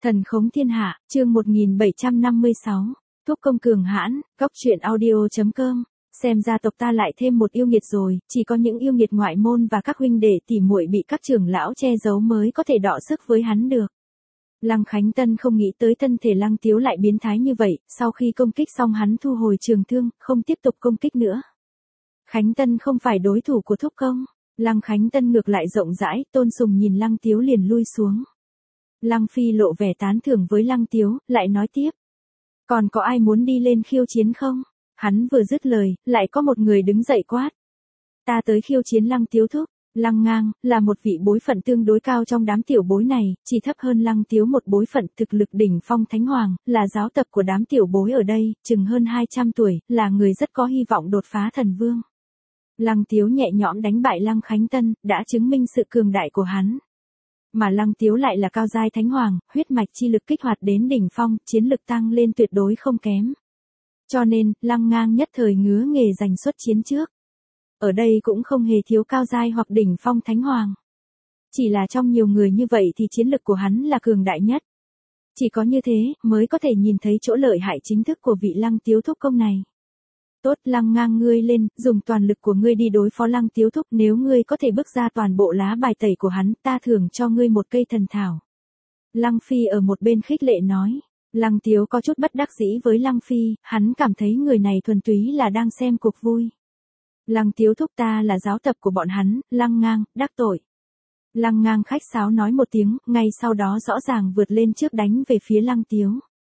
Thần khống thiên hạ, chương 1756. Thúc công cường hãn, góc truyện audio.com. Xem ra tộc ta lại thêm một yêu nghiệt rồi, chỉ có những yêu nghiệt ngoại môn và các huynh đệ tỉ muội bị các trưởng lão che giấu mới có thể đọ sức với hắn được. Lăng Khánh Tân không nghĩ tới thân thể Lăng Tiếu lại biến thái như vậy, sau khi công kích xong hắn thu hồi trường thương, không tiếp tục công kích nữa. Khánh Tân không phải đối thủ của thúc công. Lăng Khánh Tân ngược lại rộng rãi, Tôn Sùng nhìn Lăng Tiếu liền lui xuống. Lăng Phi lộ vẻ tán thưởng với Lăng Tiếu, lại nói tiếp. Còn có ai muốn đi lên khiêu chiến không? Hắn vừa dứt lời, lại có một người đứng dậy quát. Ta tới khiêu chiến Lăng Tiếu thúc. Lăng Ngang, là một vị bối phận tương đối cao trong đám tiểu bối này, chỉ thấp hơn Lăng Tiếu một bối phận, thực lực đỉnh phong thánh hoàng, là giáo tập của đám tiểu bối ở đây, chừng hơn 200 tuổi, là người rất có hy vọng đột phá thần vương. Lăng Tiếu nhẹ nhõm đánh bại Lăng Khánh Tân, đã chứng minh sự cường đại của hắn. Mà Lăng Tiếu lại là cao giai thánh hoàng, huyết mạch chi lực kích hoạt đến đỉnh phong, chiến lực tăng lên tuyệt đối không kém. Cho nên, Lăng Ngang nhất thời ngứa nghề giành xuất chiến trước. Ở đây cũng không hề thiếu cao giai hoặc đỉnh phong thánh hoàng. Chỉ là trong nhiều người như vậy thì chiến lực của hắn là cường đại nhất. Chỉ có như thế, mới có thể nhìn thấy chỗ lợi hại chính thức của vị Lăng Tiếu thúc công này. Tốt, Lăng Ngang, ngươi lên, dùng toàn lực của ngươi đi đối phó Lăng Tiếu thúc, nếu ngươi có thể bước ra toàn bộ lá bài tẩy của hắn, ta thưởng cho ngươi một cây thần thảo. Lăng Phi ở một bên khích lệ nói. Lăng Tiếu có chút bất đắc dĩ với Lăng Phi, hắn cảm thấy người này thuần túy là đang xem cuộc vui. Lăng Tiếu thúc, ta là giáo tập của bọn hắn, Lăng Ngang, đắc tội. Lăng Ngang khách sáo nói một tiếng, ngay sau đó rõ ràng vượt lên trước đánh về phía Lăng Tiếu.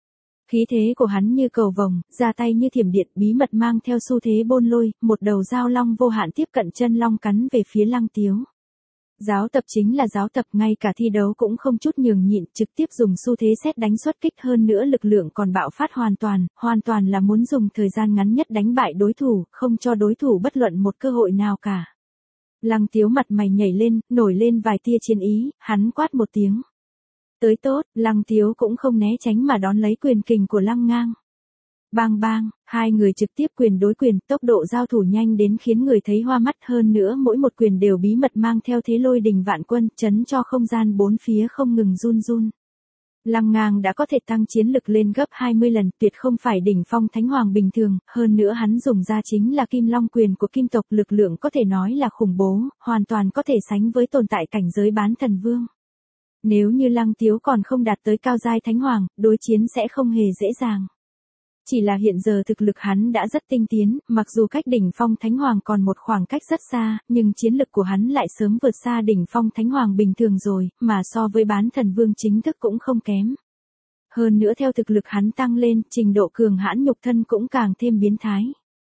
Khí thế của hắn như cầu vồng, ra tay như thiểm điện, bí mật mang theo xu thế bôn lôi, một đầu dao long vô hạn tiếp cận chân long cắn về phía Lăng Tiếu. Giáo tập chính là giáo tập, ngay cả thi đấu cũng không chút nhường nhịn, trực tiếp dùng xu thế sét đánh xuất kích, hơn nữa lực lượng còn bạo phát hoàn toàn là muốn dùng thời gian ngắn nhất đánh bại đối thủ, không cho đối thủ bất luận một cơ hội nào cả. Lăng Tiếu mặt mày nhảy lên, nổi lên vài tia chiến ý, hắn quát một tiếng. Tới tốt, Lăng Tiếu cũng không né tránh mà đón lấy quyền kình của Lăng Ngang. Bang bang, hai người trực tiếp quyền đối quyền, tốc độ giao thủ nhanh đến khiến người thấy hoa mắt, hơn nữa mỗi một quyền đều bí mật mang theo thế lôi đình vạn quân, chấn cho không gian bốn phía không ngừng run run. Lăng Ngang đã có thể tăng chiến lực lên gấp 20 lần, tuyệt không phải đỉnh phong thánh hoàng bình thường, hơn nữa hắn dùng ra chính là Kim Long quyền của Kim tộc, lực lượng có thể nói là khủng bố, hoàn toàn có thể sánh với tồn tại cảnh giới bán thần vương. Nếu như Lăng Tiếu còn không đạt tới cao giai thánh hoàng, đối chiến sẽ không hề dễ dàng. Chỉ là hiện giờ thực lực hắn đã rất tinh tiến, mặc dù cách đỉnh phong thánh hoàng còn một khoảng cách rất xa, nhưng chiến lực của hắn lại sớm vượt xa đỉnh phong thánh hoàng bình thường rồi, mà so với bán thần vương chính thức cũng không kém. Hơn nữa theo thực lực hắn tăng lên, trình độ cường hãn nhục thân cũng càng thêm biến thái.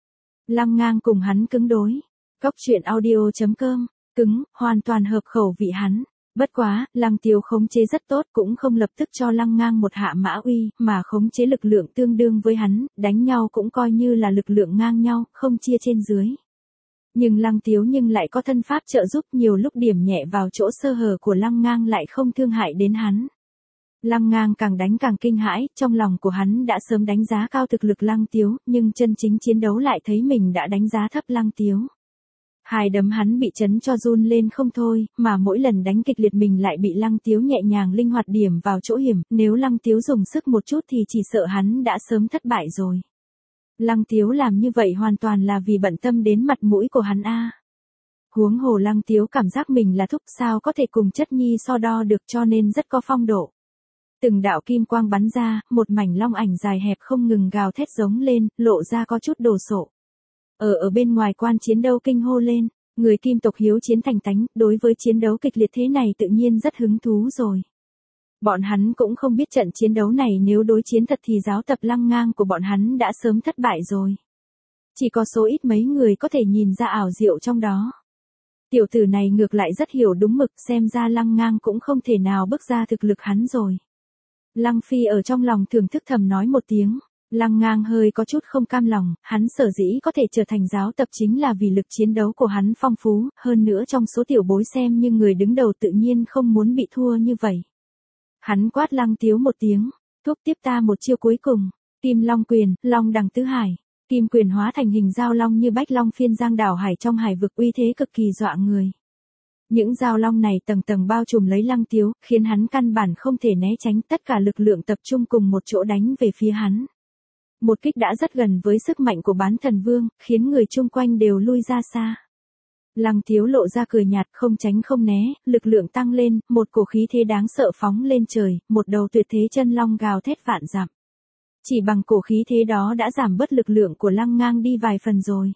Lăng Ngang cùng hắn cứng đối. Góc truyện audio.com, cứng, hoàn toàn hợp khẩu vị hắn. Bất quá, Lăng Tiếu khống chế rất tốt, cũng không lập tức cho Lăng Ngang một hạ mã uy, mà khống chế lực lượng tương đương với hắn, đánh nhau cũng coi như là lực lượng ngang nhau, không chia trên dưới. Nhưng Lăng Tiếu lại có thân pháp trợ giúp, nhiều lúc điểm nhẹ vào chỗ sơ hở của Lăng Ngang lại không thương hại đến hắn. Lăng Ngang càng đánh càng kinh hãi, trong lòng của hắn đã sớm đánh giá cao thực lực Lăng Tiếu, nhưng chân chính chiến đấu lại thấy mình đã đánh giá thấp Lăng Tiếu. Hai đấm hắn bị chấn cho run lên không thôi, mà mỗi lần đánh kịch liệt mình lại bị Lăng Tiếu nhẹ nhàng linh hoạt điểm vào chỗ hiểm, nếu Lăng Tiếu dùng sức một chút thì chỉ sợ hắn đã sớm thất bại rồi. Lăng Tiếu làm như vậy hoàn toàn là vì bận tâm đến mặt mũi của hắn a. Huống hồ Lăng Tiếu cảm giác mình là thúc, sao có thể cùng chất nhi so đo được, cho nên rất có phong độ. Từng đạo kim quang bắn ra, một mảnh long ảnh dài hẹp không ngừng gào thét giống lên, lộ ra có chút đồ sộ. Ở bên ngoài quan chiến đâu kinh hô lên, người Kim tộc hiếu chiến thành tánh, đối với chiến đấu kịch liệt thế này tự nhiên rất hứng thú rồi. Bọn hắn cũng không biết trận chiến đấu này nếu đối chiến thật thì giáo tập Lăng Ngang của bọn hắn đã sớm thất bại rồi. Chỉ có số ít mấy người có thể nhìn ra ảo diệu trong đó. Tiểu tử này ngược lại rất hiểu đúng mực, xem ra Lăng Ngang cũng không thể nào bước ra thực lực hắn rồi. Lăng Phi ở trong lòng thưởng thức thầm nói một tiếng. Lăng Ngang hơi có chút không cam lòng, hắn sở dĩ có thể trở thành giáo tập chính là vì lực chiến đấu của hắn phong phú, hơn nữa trong số tiểu bối xem như người đứng đầu tự nhiên không muốn bị thua như vậy. Hắn quát Lăng Tiếu một tiếng, thúc tiếp ta một chiêu cuối cùng, Kim Long quyền, Long đằng tứ hải, Kim quyền hóa thành hình dao long như bách long phiên giang đảo hải trong hải vực, uy thế cực kỳ dọa người. Những dao long này tầng tầng bao trùm lấy Lăng Tiếu, khiến hắn căn bản không thể né tránh, tất cả lực lượng tập trung cùng một chỗ đánh về phía hắn. Một kích đã rất gần với sức mạnh của Bán Thần Vương, khiến người chung quanh đều lui ra xa. Lăng Tiếu lộ ra cười nhạt, không tránh không né, lực lượng tăng lên, một cổ khí thế đáng sợ phóng lên trời, một đầu tuyệt thế chân long gào thét vạn dặm. Chỉ bằng cổ khí thế đó đã giảm bớt lực lượng của Lăng Ngang đi vài phần rồi.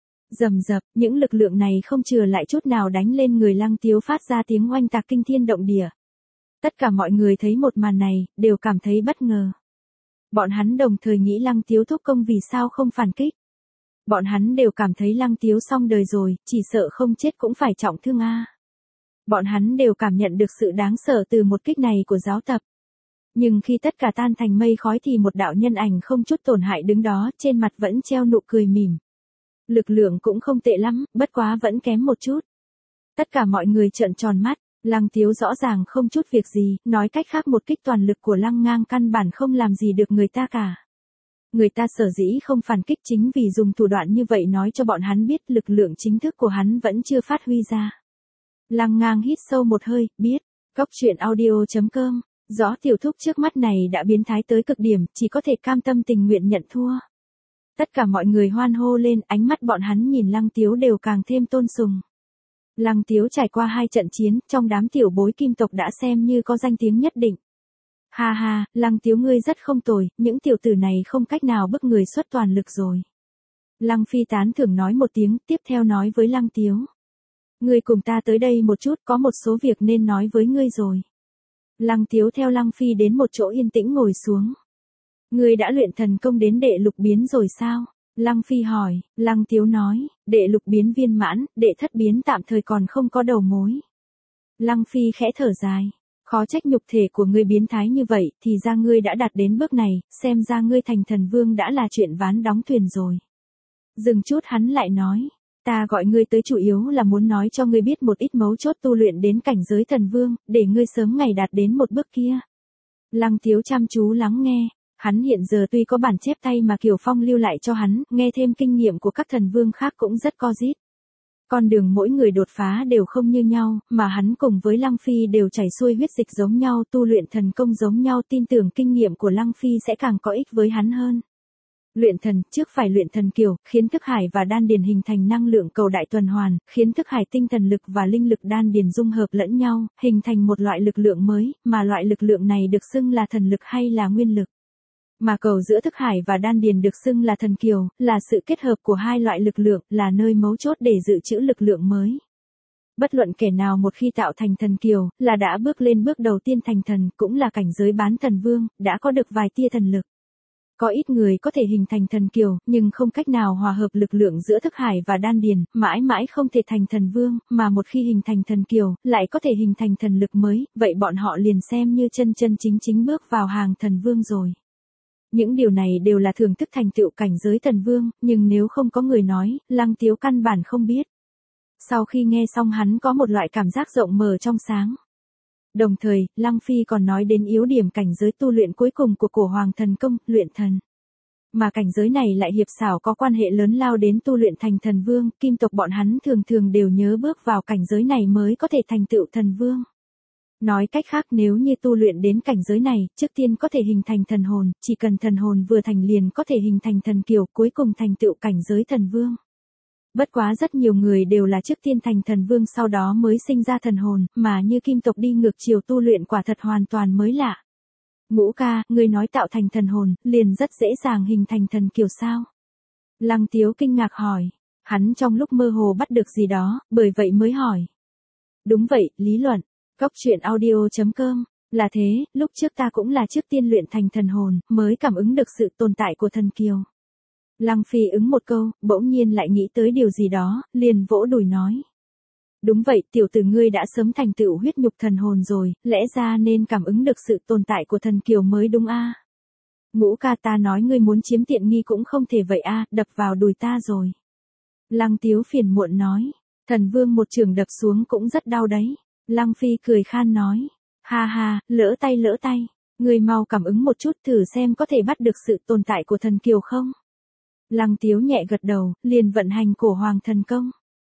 Rầm rập, những lực lượng này không chừa lại chút nào đánh lên người Lăng Tiếu, phát ra tiếng oanh tạc kinh thiên động địa. Tất cả mọi người thấy một màn này, đều cảm thấy bất ngờ. Bọn hắn đồng thời nghĩ Lăng Tiếu thúc công vì sao không phản kích. Bọn hắn đều cảm thấy Lăng Tiếu xong đời rồi, chỉ sợ không chết cũng phải trọng thương a. Bọn hắn đều cảm nhận được sự đáng sợ từ một kích này của giáo tập. Nhưng khi tất cả tan thành mây khói thì một đạo nhân ảnh không chút tổn hại đứng đó, trên mặt vẫn treo nụ cười mỉm. Lực lượng cũng không tệ lắm, bất quá vẫn kém một chút. Tất cả mọi người trợn tròn mắt, Lăng Tiếu rõ ràng không chút việc gì, nói cách khác một kích toàn lực của Lăng Ngang căn bản không làm gì được người ta cả. Người ta sở dĩ không phản kích chính vì dùng thủ đoạn như vậy nói cho bọn hắn biết lực lượng chính thức của hắn vẫn chưa phát huy ra. Lăng Ngang hít sâu một hơi, biết. Cóc truyện audio.com, rõ tiểu thúc trước mắt này đã biến thái tới cực điểm, chỉ có thể cam tâm tình nguyện nhận thua. Tất cả mọi người hoan hô lên, ánh mắt bọn hắn nhìn Lăng Tiếu đều càng thêm tôn sùng. Lăng Tiếu trải qua 2 trận chiến, trong đám tiểu bối kim tộc đã xem như có danh tiếng nhất định. Ha ha, Lăng Tiếu ngươi rất không tồi, những tiểu tử này không cách nào bức người xuất toàn lực rồi. Lăng Phi tán thưởng nói một tiếng, tiếp theo nói với Lăng Tiếu. Ngươi cùng ta tới đây một chút, có một số việc nên nói với ngươi rồi. Lăng Tiếu theo Lăng Phi đến một chỗ yên tĩnh ngồi xuống. Ngươi đã luyện thần công đến đệ lục biến rồi sao? Lăng Phi hỏi, Lăng Tiếu nói, đệ lục biến viên mãn, đệ thất biến tạm thời còn không có đầu mối. Lăng Phi khẽ thở dài, khó trách nhục thể của ngươi biến thái như vậy, thì ra ngươi đã đạt đến bước này, xem ra ngươi thành thần vương đã là chuyện ván đóng thuyền rồi. Dừng chút hắn lại nói, ta gọi ngươi tới chủ yếu là muốn nói cho ngươi biết một ít mấu chốt tu luyện đến cảnh giới thần vương, để ngươi sớm ngày đạt đến một bước kia. Lăng Tiếu chăm chú lắng nghe. Hắn hiện giờ tuy có bản chép tay mà Kiều Phong lưu lại cho hắn, nghe thêm kinh nghiệm của các thần vương khác cũng rất co dít. Con đường mỗi người đột phá đều không như nhau, mà hắn cùng với Lăng Phi đều chảy xuôi huyết dịch giống nhau, tu luyện thần công giống nhau, tin tưởng kinh nghiệm của Lăng Phi sẽ càng có ích với hắn hơn. Luyện thần, trước phải luyện thần kiều, khiến thức hải và đan điền hình thành năng lượng cầu đại tuần hoàn, khiến thức hải tinh thần lực và linh lực đan điền dung hợp lẫn nhau, hình thành một loại lực lượng mới, mà loại lực lượng này được xưng là thần lực hay là nguyên lực. Mà cầu giữa thức hải và đan điền được xưng là thần kiều, là sự kết hợp của hai loại lực lượng, là nơi mấu chốt để dự trữ lực lượng mới. Bất luận kẻ nào một khi tạo thành thần kiều, là đã bước lên bước đầu tiên thành thần, cũng là cảnh giới bán thần vương, đã có được vài tia thần lực. Có ít người có thể hình thành thần kiều, nhưng không cách nào hòa hợp lực lượng giữa thức hải và đan điền, mãi mãi không thể thành thần vương, mà một khi hình thành thần kiều, lại có thể hình thành thần lực mới, vậy bọn họ liền xem như chân chân chính chính bước vào hàng thần vương rồi. Những điều này đều là thưởng thức thành tựu cảnh giới thần vương, nhưng nếu không có người nói, Lăng Tiếu căn bản không biết. Sau khi nghe xong hắn có một loại cảm giác rộng mở trong sáng. Đồng thời, Lăng Phi còn nói đến yếu điểm cảnh giới tu luyện cuối cùng của cổ hoàng thần công, luyện thần. Mà cảnh giới này lại hiệp xảo có quan hệ lớn lao đến tu luyện thành thần vương, kim tộc bọn hắn thường thường đều nhớ bước vào cảnh giới này mới có thể thành tựu thần vương. Nói cách khác nếu như tu luyện đến cảnh giới này, trước tiên có thể hình thành thần hồn, chỉ cần thần hồn vừa thành liền có thể hình thành thần kiều, cuối cùng thành tựu cảnh giới thần vương. Bất quá rất nhiều người đều là trước tiên thành thần vương sau đó mới sinh ra thần hồn, mà như kim tộc đi ngược chiều tu luyện quả thật hoàn toàn mới lạ. Ngũ ca, ngươi nói tạo thành thần hồn, liền rất dễ dàng hình thành thần kiều sao? Lăng Tiếu kinh ngạc hỏi, hắn trong lúc mơ hồ bắt được gì đó, bởi vậy mới hỏi. Đúng vậy, lý luận. Cóc truyện audio.com, là thế, lúc trước ta cũng là trước tiên luyện thành thần hồn, mới cảm ứng được sự tồn tại của thần kiều. Lăng Phi ứng một câu, bỗng nhiên lại nghĩ tới điều gì đó, liền vỗ đùi nói. Đúng vậy, tiểu tử ngươi đã sớm thành tựu huyết nhục thần hồn rồi, lẽ ra nên cảm ứng được sự tồn tại của thần kiều mới đúng a. Ngũ ca ta nói ngươi muốn chiếm tiện nghi cũng không thể vậy a, đập vào đùi ta rồi. Lăng Tiếu phiền muộn nói, thần vương một trường đập xuống cũng rất đau đấy. Lăng Phi cười khan nói, ha ha, lỡ tay, ngươi mau cảm ứng một chút thử xem có thể bắt được sự tồn tại của thần kiều không. Lăng Tiếu nhẹ gật đầu, liền vận hành cổ hoàng thần công.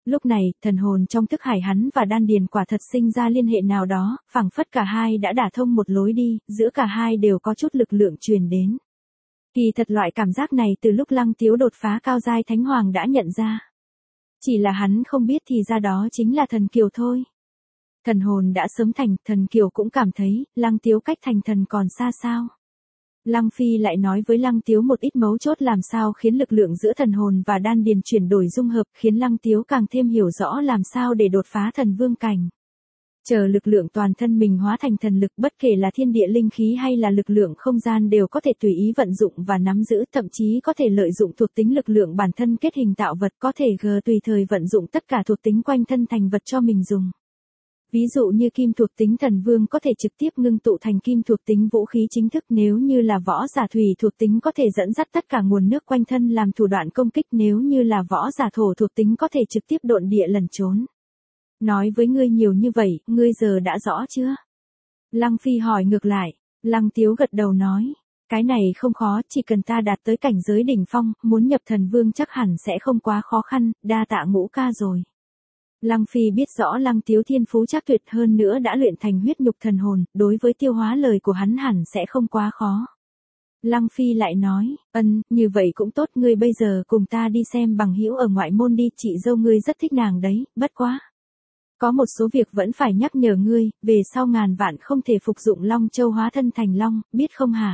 Lúc này, thần hồn trong thức hải hắn và đan điền quả thật sinh ra liên hệ nào đó, phảng phất cả hai đã đả thông một lối đi, giữa cả hai đều có chút lực lượng truyền đến. Kỳ thật loại cảm giác này từ lúc Lăng Tiếu đột phá cao giai thánh hoàng đã nhận ra. Chỉ là hắn không biết thì ra đó chính là thần kiều thôi. Thần hồn đã sớm thành, thần kiều cũng cảm thấy, Lăng Tiếu cách thành thần còn xa sao. Lăng Phi lại nói với Lăng Tiếu một ít mấu chốt làm sao khiến lực lượng giữa thần hồn và đan điền chuyển đổi dung hợp, khiến Lăng Tiếu càng thêm hiểu rõ làm sao để đột phá thần vương cảnh. Chờ lực lượng toàn thân mình hóa thành thần lực, bất kể là thiên địa linh khí hay là lực lượng không gian đều có thể tùy ý vận dụng và nắm giữ, thậm chí có thể lợi dụng thuộc tính lực lượng bản thân kết hình tạo vật, có thể tùy thời vận dụng tất cả thuộc tính quanh thân thành vật cho mình dùng. Ví dụ như kim thuộc tính thần vương có thể trực tiếp ngưng tụ thành kim thuộc tính vũ khí chính thức, nếu như là võ giả thủy thuộc tính có thể dẫn dắt tất cả nguồn nước quanh thân làm thủ đoạn công kích, nếu như là võ giả thổ thuộc tính có thể trực tiếp độn địa lẩn trốn. Nói với ngươi nhiều như vậy, ngươi giờ đã rõ chưa? Lăng Phi hỏi ngược lại. Lăng Tiếu gật đầu nói, cái này không khó, chỉ cần ta đạt tới cảnh giới đỉnh phong, muốn nhập thần vương chắc hẳn sẽ không quá khó khăn, đa tạ Ngũ ca rồi. Lăng Phi biết rõ Lăng Tiếu thiên phú chắc tuyệt, hơn nữa đã luyện thành huyết nhục thần hồn, đối với tiêu hóa lời của hắn hẳn sẽ không quá khó. Lăng Phi lại nói, như vậy cũng tốt, ngươi bây giờ cùng ta đi xem bằng hữu ở ngoại môn đi, chị dâu ngươi rất thích nàng đấy, bất quá. Có một số việc vẫn phải nhắc nhở ngươi, về sau ngàn vạn không thể phục dụng Long Châu hóa thân thành Long, biết không hả?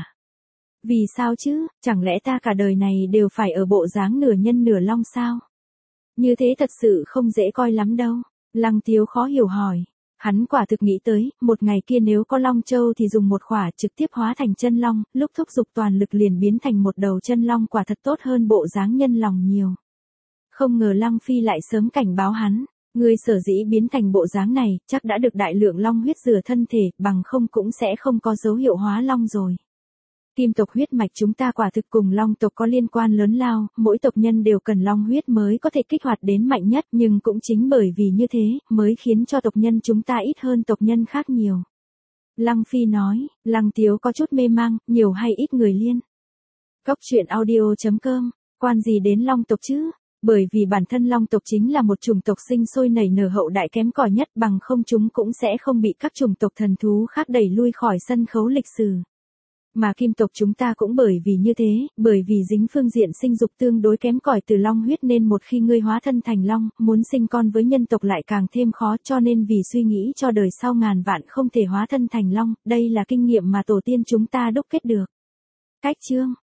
Vì sao chứ, chẳng lẽ ta cả đời này đều phải ở bộ dáng nửa nhân nửa Long sao? Như thế thật sự không dễ coi lắm đâu. Lăng Tiếu khó hiểu hỏi. Hắn quả thực nghĩ tới, một ngày kia nếu có Long Châu thì dùng một khỏa trực tiếp hóa thành chân Long, lúc thúc giục toàn lực liền biến thành một đầu chân Long, quả thật tốt hơn bộ dáng nhân lòng nhiều. Không ngờ Lăng Phi lại sớm cảnh báo hắn. Ngươi sở dĩ biến thành bộ dáng này, chắc đã được đại lượng long huyết rửa thân thể, bằng không cũng sẽ không có dấu hiệu hóa long rồi. Kim tộc huyết mạch chúng ta quả thực cùng long tộc có liên quan lớn lao, mỗi tộc nhân đều cần long huyết mới có thể kích hoạt đến mạnh nhất, nhưng cũng chính bởi vì như thế, mới khiến cho tộc nhân chúng ta ít hơn tộc nhân khác nhiều. Lăng Phi nói, Lăng Tiếu có chút mê mang, nhiều hay ít người liên. Góc truyện audio.com, quan gì đến long tộc chứ? Bởi vì bản thân long tộc chính là một chủng tộc sinh sôi nảy nở hậu đại kém cỏi nhất, bằng không chúng cũng sẽ không bị các chủng tộc thần thú khác đẩy lui khỏi sân khấu lịch sử. Mà kim tộc chúng ta cũng bởi vì như thế, bởi vì dính phương diện sinh dục tương đối kém cỏi từ long huyết nên một khi ngươi hóa thân thành long, muốn sinh con với nhân tộc lại càng thêm khó, cho nên vì suy nghĩ cho đời sau ngàn vạn không thể hóa thân thành long, đây là kinh nghiệm mà tổ tiên chúng ta đúc kết được. Cách chương